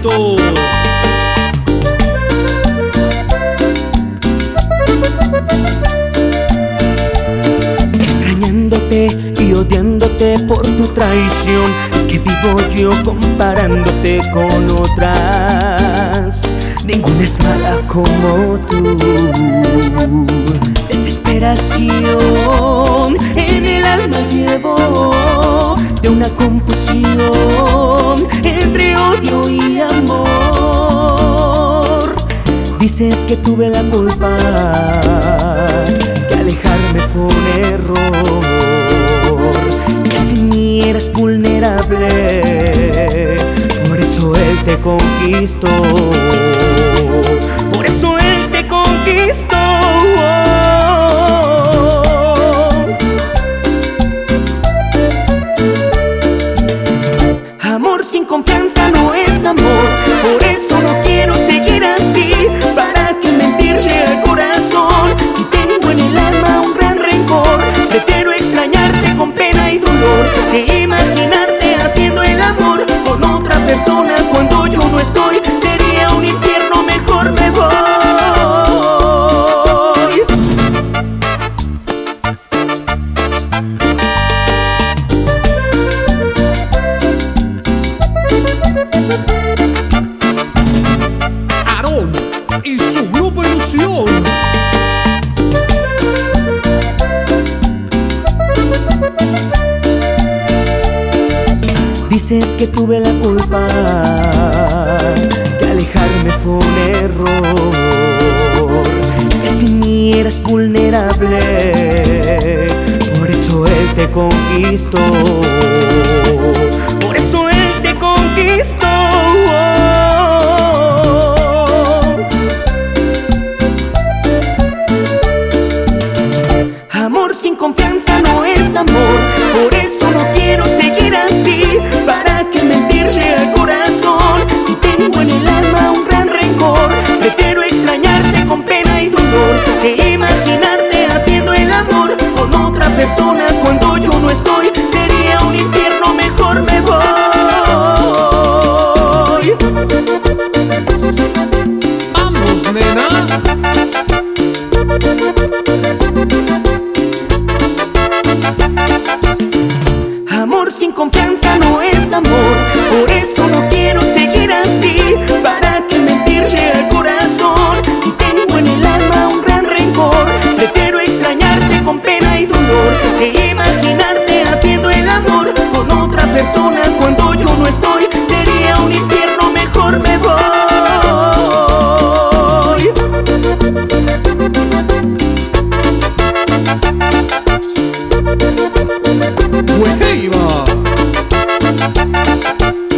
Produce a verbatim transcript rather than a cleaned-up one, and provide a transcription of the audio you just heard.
Héctor. Extrañándote y odiándote por tu traición, es que vivo yo comparándote con otras. Ninguna es mala como tú. Desesperación en el alma llevo, de una confusión entre odio y amor. Dices que tuve la culpa, que alejarme fue un error, que sin mí eras vulnerable, por eso él te conquistó, por eso él te conquistó. Amor sin confianza no es amor, por eso no quiero seguir así. ¿Para qué mentirle al corazón si tengo en el alma un gran rencor? Prefiero extrañarte con pena y dolor que imaginarte haciendo el amor con otra persona cuando yo no estoy. Sería un infierno, mejor me voy. Aarón y su grupo Ilusión. Dices que tuve la culpa, que alejarme fue un error, que sin mí eras vulnerable, por eso él te conquistó, por eso él te conquistó. Amor sin confianza no es amor, por eso no quiero seguir así. ¿Para qué mentirle al corazón si tengo en el alma un gran rencor? Prefiero extrañarte con pena y dolor que imaginarte haciendo el amor con otra persona cuando yo no estoy. Sería un infierno, mejor me voy. Vamos, nena. Amor sin confianza no es amor, por eso no quiero seguir así. ¿Para qué mentirle al corazón si tengo en el alma un gran rencor? Prefiero extrañarte con pena y dolor que imaginarte haciendo el amor con otra persona cuando yo no estoy. Sería un infierno, mejor me voy. Pues ahí va.